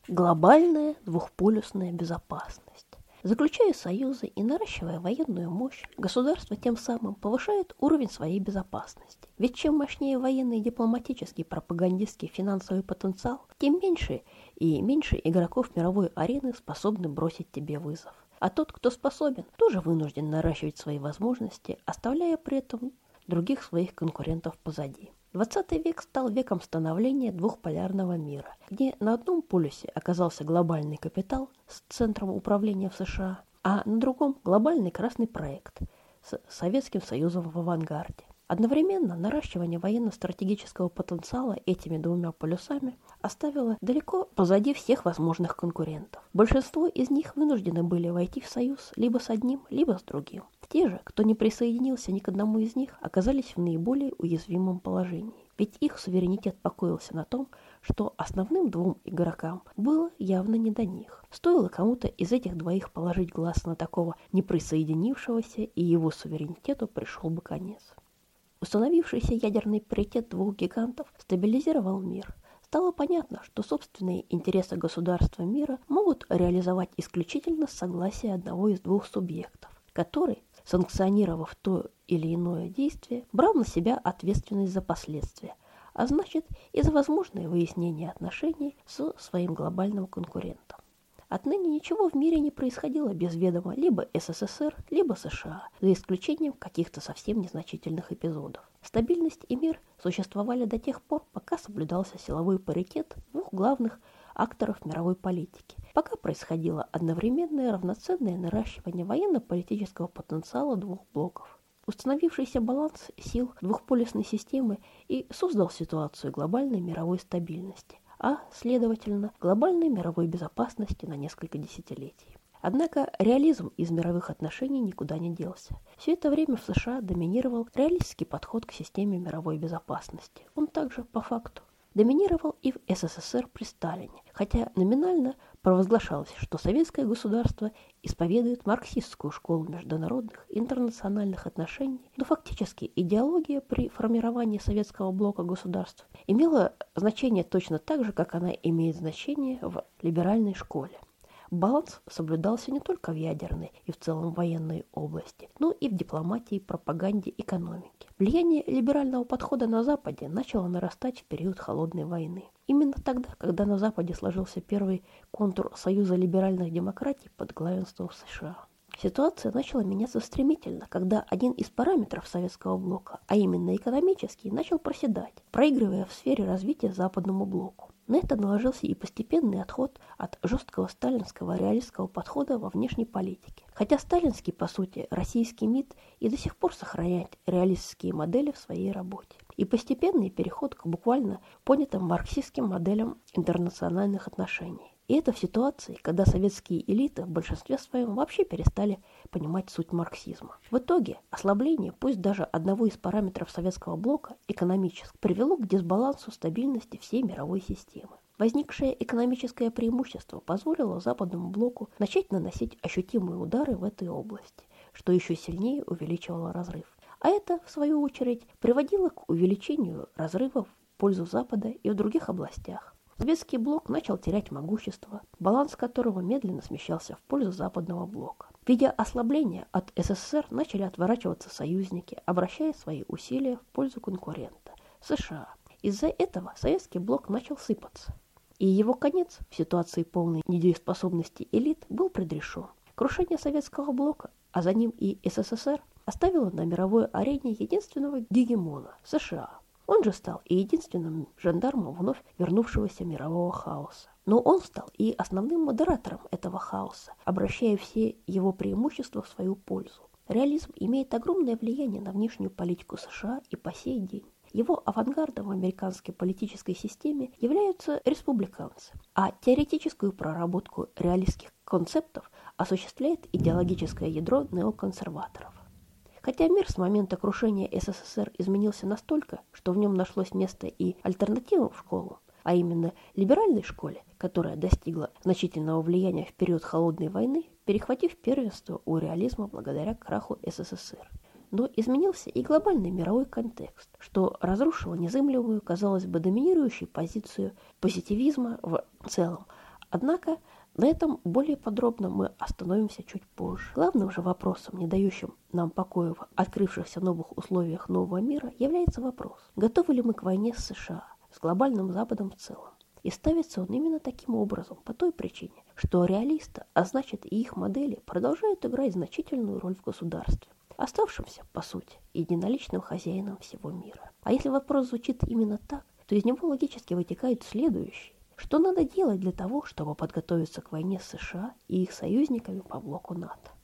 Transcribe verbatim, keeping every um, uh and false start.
Глобальная двухполюсная безопасность. Заключая союзы и наращивая военную мощь, государство тем самым повышает уровень своей безопасности. Ведь чем мощнее военный, дипломатический, пропагандистский, финансовый потенциал, тем меньше и меньше игроков мировой арены способны бросить тебе вызов. А тот, кто способен, тоже вынужден наращивать свои возможности, оставляя при этом других своих конкурентов позади. двадцатый век стал веком становления двухполярного мира, где на одном полюсе оказался глобальный капитал с центром управления в США, а на другом глобальный красный проект с Советским Союзом в авангарде. Одновременно наращивание военно-стратегического потенциала этими двумя полюсами оставило далеко позади всех возможных конкурентов. Большинство из них вынуждены были войти в союз либо с одним, либо с другим. Те же, кто не присоединился ни к одному из них, оказались в наиболее уязвимом положении. Ведь их суверенитет покоился на том, что основным двум игрокам было явно не до них. Стоило кому-то из этих двоих положить глаз на такого неприсоединившегося, и его суверенитету пришел бы конец. Установившийся ядерный паритет двух гигантов стабилизировал мир. Стало понятно, что собственные интересы государства мира могут реализовать исключительно с согласия одного из двух субъектов, который, санкционировав то или иное действие, брал на себя ответственность за последствия, а значит и за возможное выяснение отношений со своим глобальным конкурентом. Отныне ничего в мире не происходило без ведома либо СССР, либо США, за исключением каких-то совсем незначительных эпизодов. Стабильность и мир существовали до тех пор, пока соблюдался силовой паритет двух главных акторов мировой политики, пока происходило одновременное равноценное наращивание военно-политического потенциала двух блоков. Установившийся баланс сил двухполюсной системы и создал ситуацию глобальной мировой стабильности, а, следовательно, глобальной мировой безопасности на несколько десятилетий. Однако реализм из мировых отношений никуда не делся. Все это время в США доминировал реалистский подход к системе мировой безопасности. Он также, по факту, доминировал и в СССР при Сталине, хотя номинально провозглашалось, что советское государство исповедует марксистскую школу международных интернациональных отношений, но фактически идеология при формировании советского блока государств имела значение точно так же, как она имеет значение в либеральной школе. Баланс соблюдался не только в ядерной и в целом военной области, но и в дипломатии, пропаганде, экономике. Влияние либерального подхода на Западе начало нарастать в период Холодной войны. Именно тогда, когда на Западе сложился первый контур Союза либеральных демократий под главенством США. Ситуация начала меняться стремительно, когда один из параметров советского блока, а именно экономический, начал проседать, проигрывая в сфере развития западному блоку. На это наложился и постепенный отход от жесткого сталинского реалистского подхода во внешней политике. Хотя сталинский, по сути, российский МИД и до сих пор сохраняет реалистские модели в своей работе. И постепенный переход к буквально понятым марксистским моделям интернациональных отношений. И это в ситуации, когда советские элиты в большинстве своем вообще перестали понимать суть марксизма. В итоге ослабление, пусть даже одного из параметров советского блока, экономического, привело к дисбалансу стабильности всей мировой системы. Возникшее экономическое преимущество позволило западному блоку начать наносить ощутимые удары в этой области, что еще сильнее увеличивало разрыв. А это, в свою очередь, приводило к увеличению разрывов в пользу Запада и в других областях. Советский блок начал терять могущество, баланс которого медленно смещался в пользу западного блока. Видя ослабления от СССР, начали отворачиваться союзники, обращая свои усилия в пользу конкурента – США. Из-за этого советский блок начал сыпаться. И его конец в ситуации полной недееспособности элит был предрешен. Крушение советского блока, а за ним и СССР, оставило на мировой арене единственного гегемона – США. Он же стал и единственным жандармом вновь вернувшегося мирового хаоса. Но он стал и основным модератором этого хаоса, обращая все его преимущества в свою пользу. Реализм имеет огромное влияние на внешнюю политику США и по сей день. Его авангардом в американской политической системе являются республиканцы, а теоретическую проработку реалистских концептов осуществляет идеологическое ядро неоконсерваторов. Хотя мир с момента крушения СССР изменился настолько, что в нем нашлось место и альтернативам школам, а именно либеральной школе, которая достигла значительного влияния в период Холодной войны, перехватив первенство у реализма благодаря краху СССР. Но изменился и глобальный мировой контекст, что разрушило незыблемую, казалось бы, доминирующую позицию позитивизма в целом, Однако на этом более подробно мы остановимся чуть позже. Главным же вопросом, не дающим нам покоя в открывшихся новых условиях нового мира, является вопрос, готовы ли мы к войне с США, с глобальным Западом в целом. И ставится он именно таким образом, по той причине, что реалисты, а значит и их модели, продолжают играть значительную роль в государстве, оставшимся, по сути, единоличным хозяином всего мира. А если вопрос звучит именно так, то из него логически вытекает следующее. Что надо делать для того, чтобы подготовиться к войне с США и их союзниками по блоку НАТО?